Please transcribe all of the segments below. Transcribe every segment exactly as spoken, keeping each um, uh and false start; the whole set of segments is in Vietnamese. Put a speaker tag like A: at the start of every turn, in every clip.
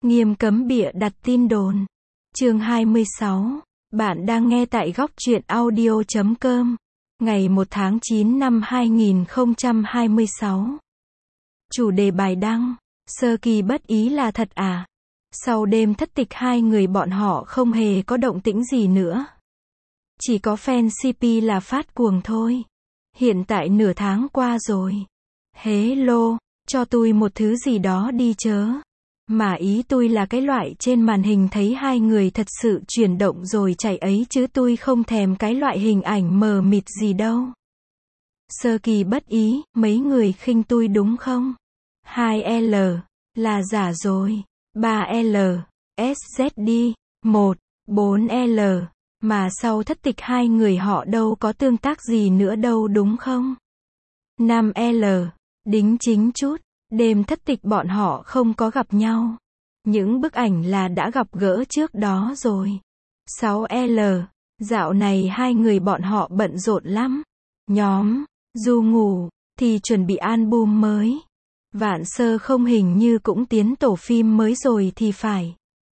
A: Nghiêm cấm bịa đặt tin đồn. Chương hai mươi sáu. Bạn đang nghe tại góc truyện audio chấm com. Ngày một tháng chín năm hai nghìn không trăm hai mươi sáu. Chủ đề bài đăng: Sơ Kỳ bất ý là thật à? Sau đêm thất tịch hai người bọn họ không hề có động tĩnh gì nữa. Chỉ có fan xê pê là phát cuồng thôi. Hiện tại nửa tháng qua rồi. Hello, cho tôi một thứ gì đó đi chớ. Mà ý tôi là cái loại trên màn hình thấy hai người thật sự chuyển động rồi chạy ấy chứ tôi không thèm cái loại hình ảnh mờ mịt gì đâu. Sơ Kỳ bất ý, mấy người khinh tôi đúng không? hai L, là giả rồi. ba L, ét dét đi. một, bốn L, mà sau thất tịch hai người họ đâu có tương tác gì nữa đâu đúng không? năm L, đính chính chút. Đêm thất tịch bọn họ không có gặp nhau. Những bức ảnh là đã gặp gỡ trước đó rồi. sáu L, dạo này hai người bọn họ bận rộn lắm. Nhóm Du ngủ thì chuẩn bị album mới. Vạn Sơ không hình như cũng tiến tổ phim mới rồi thì phải.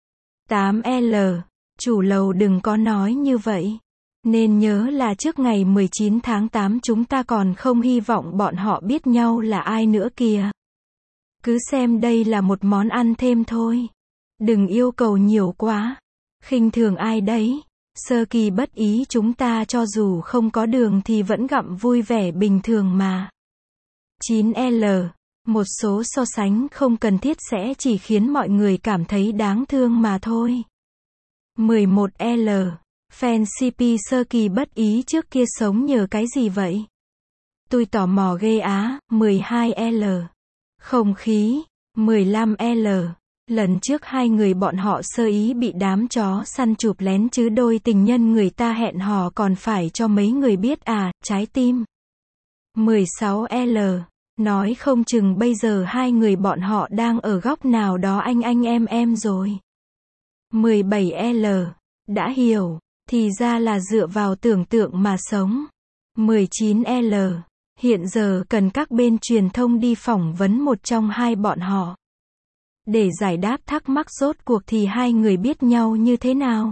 A: tám L, chủ lầu đừng có nói như vậy. Nên nhớ là trước ngày mười chín tháng tám chúng ta còn không hy vọng bọn họ biết nhau là ai nữa kìa. Cứ xem đây là một món ăn thêm thôi. Đừng yêu cầu nhiều quá. Khinh thường ai đấy. Sơ Kỳ bất ý chúng ta cho dù không có đường thì vẫn gặm vui vẻ bình thường mà. chín L, một số so sánh không cần thiết sẽ chỉ khiến mọi người cảm thấy đáng thương mà thôi. mười một L, fan xê pê Sơ Kỳ bất ý trước kia sống nhờ cái gì vậy? Tôi tò mò ghê á. mười hai L, không khí. mười lăm L, lần trước hai người bọn họ sơ ý bị đám chó săn chụp lén chứ đôi tình nhân người ta hẹn hò còn phải cho mấy người biết à, trái tim. mười sáu L, nói không chừng bây giờ hai người bọn họ đang ở góc nào đó anh anh em em rồi. mười bảy L, đã hiểu, thì ra là dựa vào tưởng tượng mà sống. mười chín L, hiện giờ cần các bên truyền thông đi phỏng vấn một trong hai bọn họ. Để giải đáp thắc mắc rốt cuộc thì hai người biết nhau như thế nào.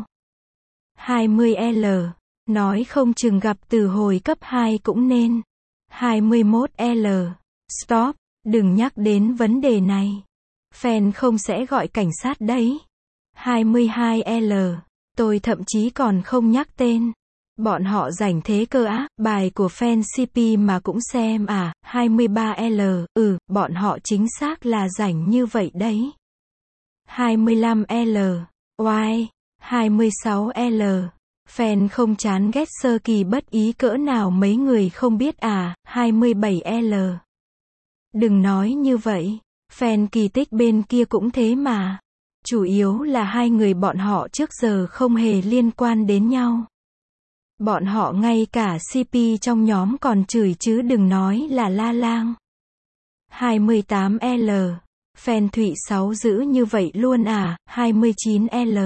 A: hai mươi L, nói không chừng gặp từ hồi cấp hai cũng nên. hai mươi mốt L, stop, đừng nhắc đến vấn đề này. Fan không sẽ gọi cảnh sát đấy. hai mươi hai L, tôi thậm chí còn không nhắc tên. Bọn họ rảnh thế cơ á, bài của fan xê pê mà cũng xem à. hai mươi ba L, ừ, bọn họ chính xác là rảnh như vậy đấy. hai mươi lăm L, oai. hai mươi sáu L, fan không chán ghét Sơ Kỳ bất ý cỡ nào mấy người không biết à. hai mươi bảy L, đừng nói như vậy, fan Kỳ Tích bên kia cũng thế mà. Chủ yếu là hai người bọn họ trước giờ không hề liên quan đến nhau. Bọn họ ngay cả xê pê trong nhóm còn chửi chứ đừng nói là La Lang. hai mươi tám L, fan Thụy Sáu dữ như vậy luôn à. hai mươi chín L,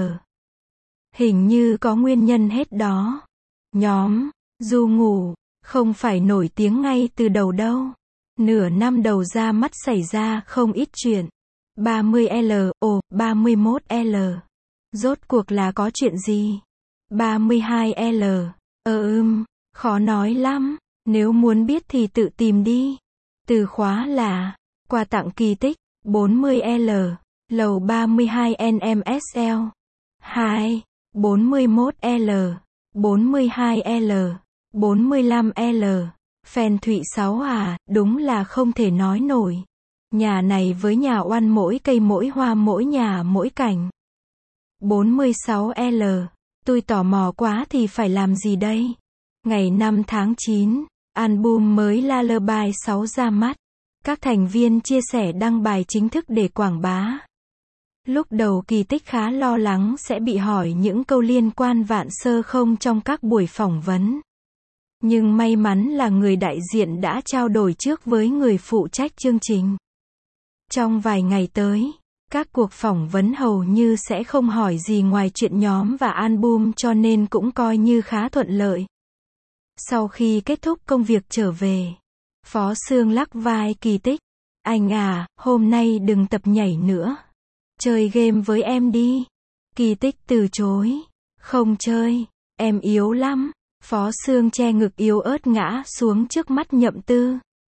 A: hình như có nguyên nhân hết đó. Nhóm Du ngủ không phải nổi tiếng ngay từ đầu đâu. Nửa năm đầu ra mắt xảy ra không ít chuyện. ba mươi L, ồ, ba mươi mốt L, rốt cuộc là có chuyện gì? ba mươi hai L, ờ ưm, khó nói lắm, nếu muốn biết thì tự tìm đi. Từ khóa là quà tặng Kỳ Tích. bốn mươi L, lầu ba mươi hai en em ét lờ. hai, bốn mươi mốt L, bốn mươi hai L, bốn mươi lăm L, fan Thụy Sáu à, đúng là không thể nói nổi. Nhà này với nhà oan mỗi cây mỗi hoa mỗi nhà mỗi cảnh. bốn mươi sáu L, tôi tò mò quá thì phải làm gì đây? Ngày năm tháng chín, album mới Lullaby sáu ra mắt. Các thành viên chia sẻ đăng bài chính thức để quảng bá. Lúc đầu Kỳ Tích khá lo lắng sẽ bị hỏi những câu liên quan Vạn Sơ không trong các buổi phỏng vấn. Nhưng may mắn là người đại diện đã trao đổi trước với người phụ trách chương trình. Trong vài ngày tới, các cuộc phỏng vấn hầu như sẽ không hỏi gì ngoài chuyện nhóm và album cho nên cũng coi như khá thuận lợi. Sau khi kết thúc công việc trở về, Phó Sương lắc vai Kỳ Tích. Anh à, hôm nay đừng tập nhảy nữa. Chơi game với em đi. Kỳ Tích từ chối. Không chơi, em yếu lắm. Phó Sương che ngực yếu ớt ngã xuống trước mắt Nhậm Tư.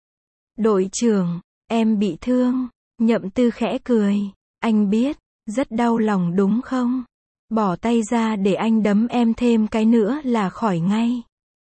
A: Đội trưởng, em bị thương. Nhậm Tư khẽ cười. Anh biết, rất đau lòng đúng không? Bỏ tay ra để anh đấm em thêm cái nữa là khỏi ngay.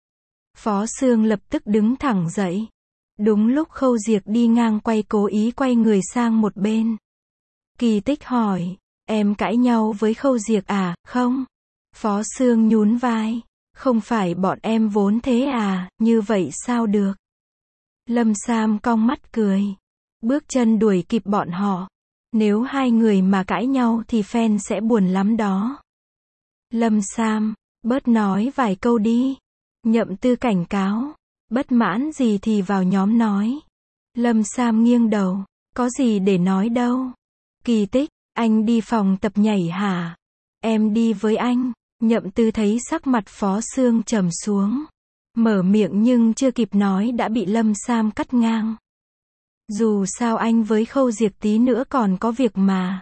A: Phó Sương lập tức đứng thẳng dậy. Đúng lúc Khâu Diệc đi ngang quay cố ý quay người sang một bên. Kỳ Tích hỏi, em cãi nhau với Khâu Diệc à, không? Phó Sương nhún vai, không phải bọn em vốn thế à, như vậy sao được? Lâm Sam cong mắt cười, bước chân đuổi kịp bọn họ. Nếu hai người mà cãi nhau thì fan sẽ buồn lắm đó. Lâm Sam, bớt nói vài câu đi. Nhậm Tư cảnh cáo, bất mãn gì thì vào nhóm nói. Lâm Sam nghiêng đầu, có gì để nói đâu. Kỳ Tích, anh đi phòng tập nhảy hả? Em đi với anh. Nhậm Tư thấy sắc mặt Phó Sương trầm xuống. Mở miệng nhưng chưa kịp nói đã bị Lâm Sam cắt ngang. Dù sao anh với Khâu Diệc tí nữa còn có việc mà.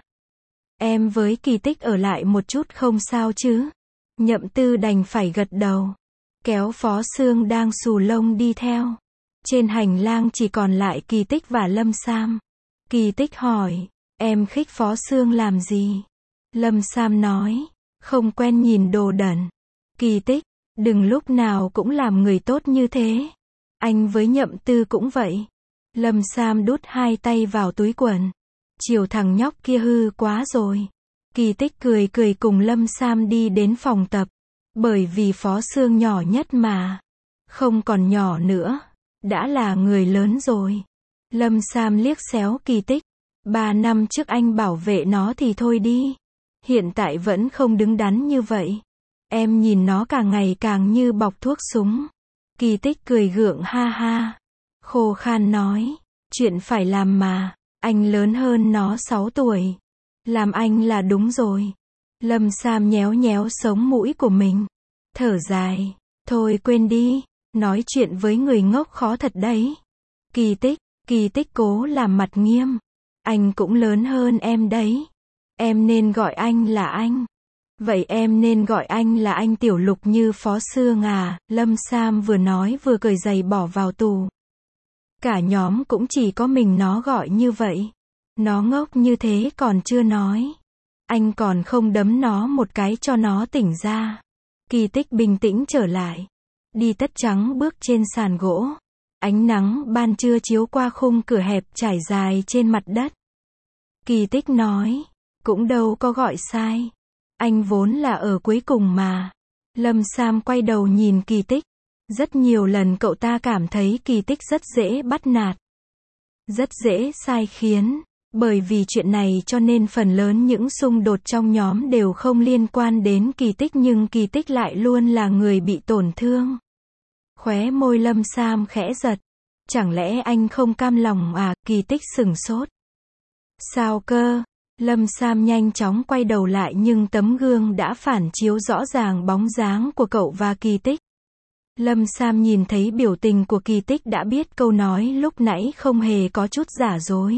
A: Em với Kỳ Tích ở lại một chút không sao chứ? Nhậm Tư đành phải gật đầu. Kéo Phó Sương đang xù lông đi theo. Trên hành lang chỉ còn lại Kỳ Tích và Lâm Sam. Kỳ Tích hỏi, em khích Phó Sương làm gì? Lâm Sam nói, không quen nhìn đồ đẩn. Kỳ Tích, đừng lúc nào cũng làm người tốt như thế. Anh với Nhậm Tư cũng vậy. Lâm Sam đút hai tay vào túi quần. Chiều thằng nhóc kia hư quá rồi. Kỳ Tích cười cười cùng Lâm Sam đi đến phòng tập. Bởi vì Phó Sương nhỏ nhất mà. Không còn nhỏ nữa. Đã là người lớn rồi. Lâm Sam liếc xéo Kỳ Tích. Ba năm trước anh bảo vệ nó thì thôi đi. Hiện tại vẫn không đứng đắn như vậy. Em nhìn nó càng ngày càng như bọc thuốc súng. Kỳ Tích cười gượng ha ha. Khô khan nói, chuyện phải làm mà. Anh lớn hơn nó sáu tuổi. Làm anh là đúng rồi. Lâm Sam nhéo nhéo sống mũi của mình. Thở dài. Thôi quên đi. Nói chuyện với người ngốc khó thật đấy. Kỳ Tích, Kỳ Tích cố làm mặt nghiêm. Anh cũng lớn hơn em đấy. Em nên gọi anh là anh. Vậy em nên gọi anh là anh Tiểu Lục như Phó Sương à? Lâm Sam vừa nói vừa cởi giày bỏ vào tủ. Cả nhóm cũng chỉ có mình nó gọi như vậy. Nó ngốc như thế còn chưa nói. Anh còn không đấm nó một cái cho nó tỉnh ra. Kỳ Tích bình tĩnh trở lại. Đi tất trắng bước trên sàn gỗ. Ánh nắng ban trưa chiếu qua khung cửa hẹp trải dài trên mặt đất. Kỳ Tích nói, cũng đâu có gọi sai. Anh vốn là ở cuối cùng mà. Lâm Sam quay đầu nhìn Kỳ Tích. Rất nhiều lần cậu ta cảm thấy Kỳ Tích rất dễ bắt nạt. Rất dễ sai khiến. Bởi vì chuyện này cho nên phần lớn những xung đột trong nhóm đều không liên quan đến Kỳ Tích nhưng Kỳ Tích lại luôn là người bị tổn thương. Khóe môi Lâm Sam khẽ giật. Chẳng lẽ anh không cam lòng à? Kỳ Tích sửng sốt. Sao cơ? Lâm Sam nhanh chóng quay đầu lại nhưng tấm gương đã phản chiếu rõ ràng bóng dáng của cậu và Kỳ Tích. Lâm Sam nhìn thấy biểu tình của Kỳ Tích đã biết câu nói lúc nãy không hề có chút giả dối.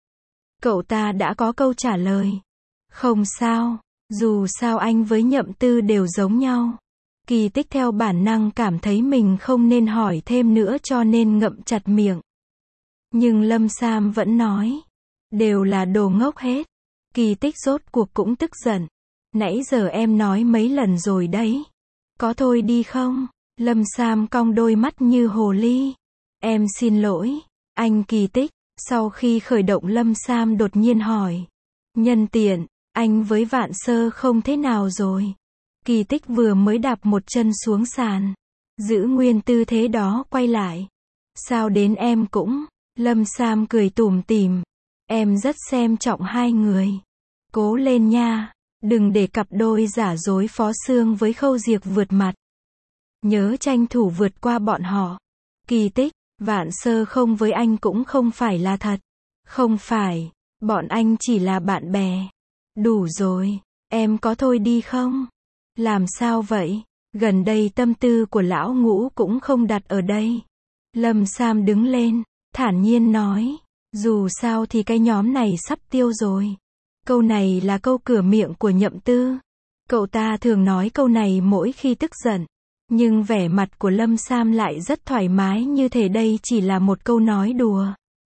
A: Cậu ta đã có câu trả lời. Không sao, dù sao anh với Nhậm Tư đều giống nhau. Kỳ Tích theo bản năng cảm thấy mình không nên hỏi thêm nữa cho nên ngậm chặt miệng. Nhưng Lâm Sam vẫn nói. Đều là đồ ngốc hết. Kỳ Tích rốt cuộc cũng tức giận. Nãy giờ em nói mấy lần rồi đấy. Có thôi đi không? Lâm Sam cong đôi mắt như hồ ly. Em xin lỗi. Anh Kỳ Tích. Sau khi khởi động Lâm Sam đột nhiên hỏi. Nhân tiện, anh với Vạn Sơ không thế nào rồi? Kỳ Tích vừa mới đạp một chân xuống sàn. Giữ nguyên tư thế đó quay lại. Sao đến em cũng? Lâm Sam cười tủm tỉm. Em rất xem trọng hai người. Cố lên nha. Đừng để cặp đôi giả dối Phó Sương với Khâu Diệc vượt mặt. Nhớ tranh thủ vượt qua bọn họ. Kỳ Tích, Vạn Sơ không với anh cũng không phải là thật. Không phải. Bọn anh chỉ là bạn bè. Đủ rồi. Em có thôi đi không? Làm sao vậy? Gần đây tâm tư của lão Ngũ cũng không đặt ở đây. Lâm Sam đứng lên. Thản nhiên nói. Dù sao thì cái nhóm này sắp tiêu rồi. Câu này là câu cửa miệng của Nhậm Tư. Cậu ta thường nói câu này mỗi khi tức giận. Nhưng vẻ mặt của Lâm Sam lại rất thoải mái như thể đây chỉ là một câu nói đùa.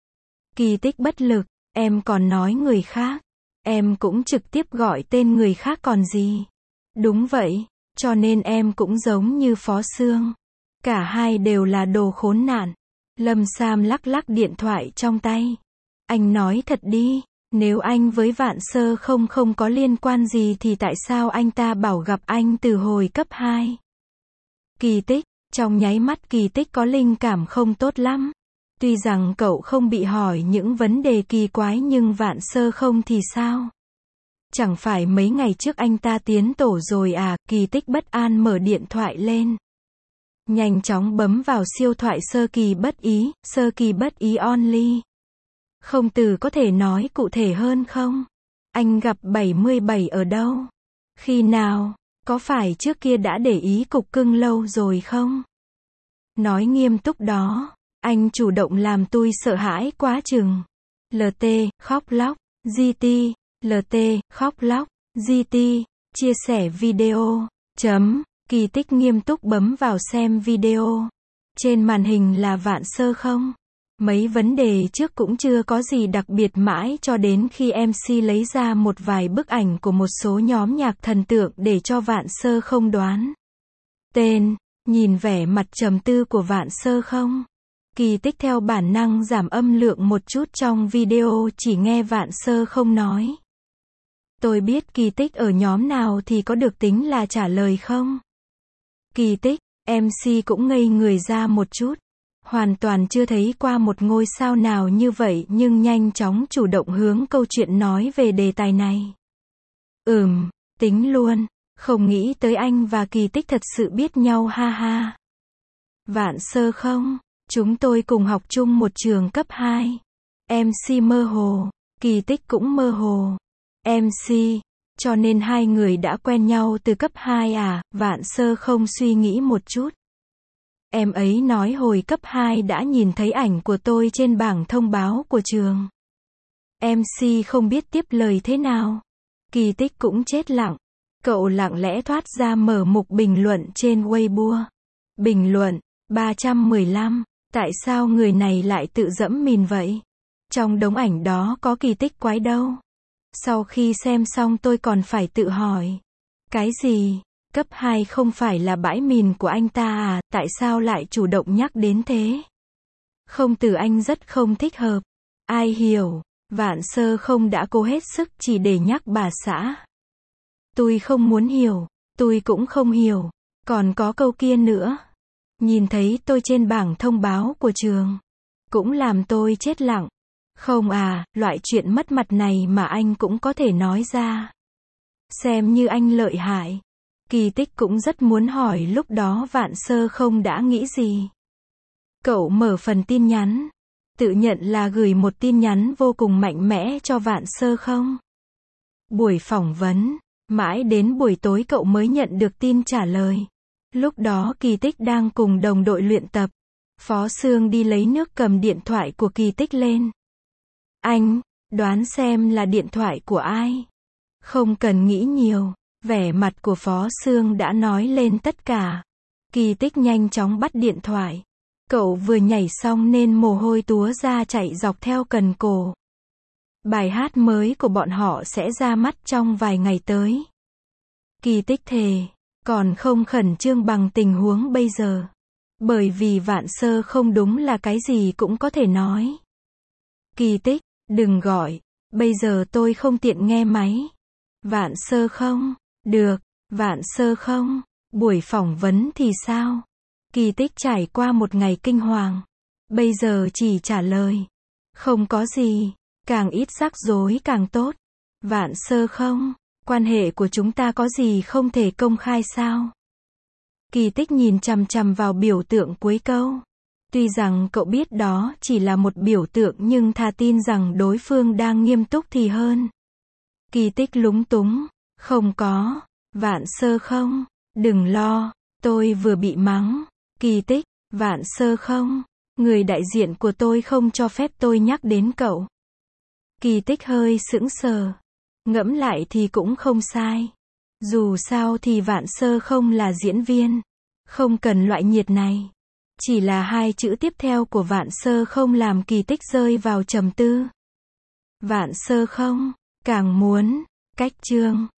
A: Kỳ Tích bất lực, em còn nói người khác. Em cũng trực tiếp gọi tên người khác còn gì. Đúng vậy, cho nên em cũng giống như Phó Sương. Cả hai đều là đồ khốn nạn. Lâm Sam lắc lắc điện thoại trong tay. Anh nói thật đi, nếu anh với Vạn Sơ không không có liên quan gì thì tại sao anh ta bảo gặp anh từ hồi cấp hai? Kỳ Tích, trong nháy mắt Kỳ Tích có linh cảm không tốt lắm. Tuy rằng cậu không bị hỏi những vấn đề kỳ quái nhưng Vạn Sơ không thì sao? Chẳng phải mấy ngày trước anh ta tiến tổ rồi à? Kỳ Tích bất an mở điện thoại lên. Nhanh chóng bấm vào siêu thoại sơ kỳ bất ý, sơ kỳ bất ý only. Không từ có thể nói cụ thể hơn không? Anh gặp bảy mươi bảy ở đâu? Khi nào? Có phải trước kia đã để ý cục cưng lâu rồi không? Nói nghiêm túc đó. Anh chủ động làm tôi sợ hãi quá chừng. lờ tê, khóc lóc, giê tê, lờ tê, khóc lóc, giê tê, chia sẻ video, chấm, Kỳ Tích nghiêm túc bấm vào xem video. Trên màn hình là Vạn Sơ không? Mấy vấn đề trước cũng chưa có gì đặc biệt mãi cho đến khi em xê lấy ra một vài bức ảnh của một số nhóm nhạc thần tượng để cho Vạn Sơ không đoán tên. Nhìn vẻ mặt trầm tư của Vạn Sơ không? Kỳ Tích theo bản năng giảm âm lượng một chút trong video, chỉ nghe Vạn Sơ không nói. Tôi biết Kỳ Tích ở nhóm nào thì có được tính là trả lời không? Kỳ Tích, em xê cũng ngây người ra một chút. Hoàn toàn chưa thấy qua một ngôi sao nào như vậy nhưng nhanh chóng chủ động hướng câu chuyện nói về đề tài này. Ừm, tính luôn, không nghĩ tới anh và Kỳ Tích thật sự biết nhau ha ha. Vạn Sơ không? Chúng tôi cùng học chung một trường cấp hai. em xê mơ hồ, Kỳ Tích cũng mơ hồ. em xê, cho nên hai người đã quen nhau từ cấp hai à? Vạn Sơ không suy nghĩ một chút. Em ấy nói hồi cấp hai đã nhìn thấy ảnh của tôi trên bảng thông báo của trường. em xê không biết tiếp lời thế nào. Kỳ Tích cũng chết lặng. Cậu lặng lẽ thoát ra mở mục bình luận trên Weibo. Bình luận, ba trăm mười lăm. Tại sao người này lại tự dẫm mìn vậy? Trong đống ảnh đó có Kỳ Tích quái đâu. Sau khi xem xong tôi còn phải tự hỏi. Cái gì? Cấp hai không phải là bãi mìn của anh ta à? Tại sao lại chủ động nhắc đến thế? Không, từ anh rất không thích hợp. Ai hiểu? Vạn Sơ không đã cố hết sức chỉ để nhắc bà xã. Tôi không muốn hiểu. Tôi cũng không hiểu. Còn có câu kia nữa. Nhìn thấy tôi trên bảng thông báo của trường. Cũng làm tôi chết lặng. Không à, loại chuyện mất mặt này mà anh cũng có thể nói ra. Xem như anh lợi hại. Kỳ Tích cũng rất muốn hỏi lúc đó Vạn Sơ không đã nghĩ gì. Cậu mở phần tin nhắn. Tự nhận là gửi một tin nhắn vô cùng mạnh mẽ cho Vạn Sơ không? Buổi phỏng vấn. Mãi đến buổi tối cậu mới nhận được tin trả lời. Lúc đó Kỳ Tích đang cùng đồng đội luyện tập. Phó Sương đi lấy nước cầm điện thoại của Kỳ Tích lên. Anh, đoán xem là điện thoại của ai? Không cần nghĩ nhiều. Vẻ mặt của Phó Sương đã nói lên tất cả. Kỳ Tích nhanh chóng bắt điện thoại. Cậu vừa nhảy xong nên mồ hôi túa ra chạy dọc theo cần cổ. Bài hát mới của bọn họ sẽ ra mắt trong vài ngày tới. Kỳ Tích thề, còn không khẩn trương bằng tình huống bây giờ. Bởi vì Vạn Sơ không đúng là cái gì cũng có thể nói. Kỳ Tích, đừng gọi, bây giờ tôi không tiện nghe máy. Vạn Sơ không? Được. Vạn Sơ không? Buổi phỏng vấn thì sao? Kỳ Tích trải qua một ngày kinh hoàng. Bây giờ chỉ trả lời. Không có gì. Càng ít rắc rối càng tốt. Vạn Sơ không? Quan hệ của chúng ta có gì không thể công khai sao? Kỳ Tích nhìn chằm chằm vào biểu tượng cuối câu. Tuy rằng cậu biết đó chỉ là một biểu tượng nhưng thà tin rằng đối phương đang nghiêm túc thì hơn. Kỳ Tích lúng túng. Không có. Vạn Sơ không? Đừng lo. Tôi vừa bị mắng. Kỳ Tích. Vạn Sơ không? Người đại diện của tôi không cho phép tôi nhắc đến cậu. Kỳ Tích hơi sững sờ. Ngẫm lại thì cũng không sai. Dù sao thì Vạn Sơ không là diễn viên. Không cần loại nhiệt này. Chỉ là hai chữ tiếp theo của Vạn Sơ không làm Kỳ Tích rơi vào trầm tư. Vạn Sơ không, càng muốn, cách chương.